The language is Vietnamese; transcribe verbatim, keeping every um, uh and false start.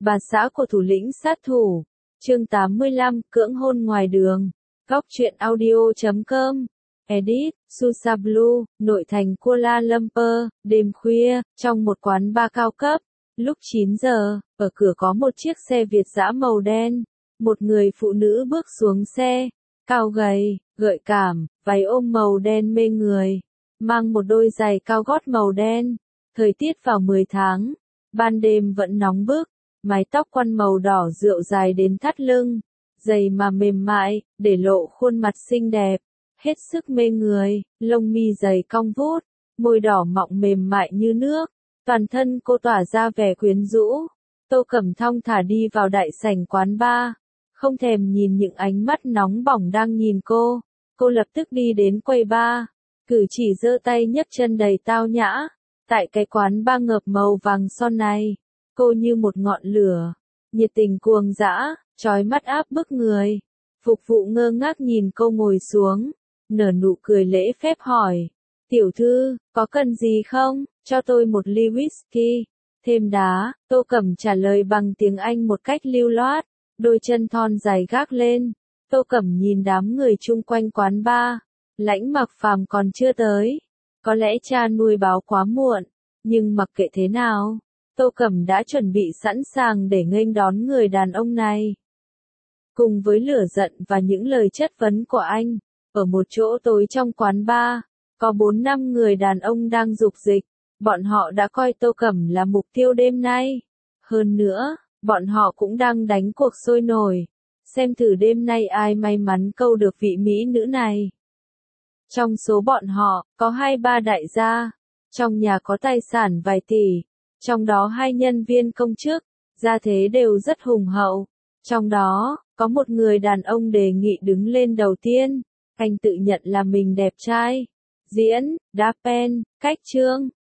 Bà xã của thủ lĩnh sát thủ. Chương tám mươi lăm, cưỡng hôn ngoài đường. Góc truyện audio chấm com. Edit, Susa Blue, nội thành Kuala Lumpur, đêm khuya, trong một quán bar cao cấp. Lúc chín giờ, ở cửa có một chiếc xe Việt dã màu đen. Một người phụ nữ bước xuống xe, cao gầy, gợi cảm, váy ôm màu đen mê người, mang một đôi giày cao gót màu đen. Thời tiết vào mười tháng, ban đêm vẫn nóng bức, mái tóc quăn màu đỏ rượu dài đến thắt lưng, giày mà mềm mại, để lộ khuôn mặt xinh đẹp, hết sức mê người, lông mi dày cong vút, môi đỏ mọng mềm mại như nước, toàn thân cô tỏa ra vẻ quyến rũ. Tô Cẩm thong thả đi vào đại sảnh quán bar, không thèm nhìn những ánh mắt nóng bỏng đang nhìn cô. Cô lập tức đi đến quầy bar, cử chỉ giơ tay nhấc chân đầy tao nhã. Tại cái quán bar ngập màu vàng son này, cô như một ngọn lửa, nhiệt tình cuồng dã, chói mắt áp bức người. Phục vụ ngơ ngác nhìn cô ngồi xuống, nở nụ cười lễ phép hỏi, tiểu thư, có cần gì không, cho tôi một ly whisky, thêm đá. Tô Cẩm trả lời bằng tiếng Anh một cách lưu loát, đôi chân thon dài gác lên. Tô Cẩm nhìn đám người chung quanh quán bar, Lãnh Mặc Phàm còn chưa tới. Có lẽ cha nuôi báo quá muộn, nhưng mặc kệ thế nào, Tô Cẩm đã chuẩn bị sẵn sàng để nghênh đón người đàn ông này. Cùng với lửa giận và những lời chất vấn của anh, ở một chỗ tối trong quán bar, có bốn năm người đàn ông đang dục dịch. Bọn họ đã coi Tô Cẩm là mục tiêu đêm nay. Hơn nữa, bọn họ cũng đang đánh cuộc sôi nổi, xem thử đêm nay ai may mắn câu được vị mỹ nữ này. Trong số bọn họ, có hai ba đại gia, trong nhà có tài sản vài tỷ, trong đó hai nhân viên công chức, gia thế đều rất hùng hậu. Trong đó, có một người đàn ông đề nghị đứng lên đầu tiên, anh tự nhận là mình đẹp trai, diễn, đá pen, cách chương,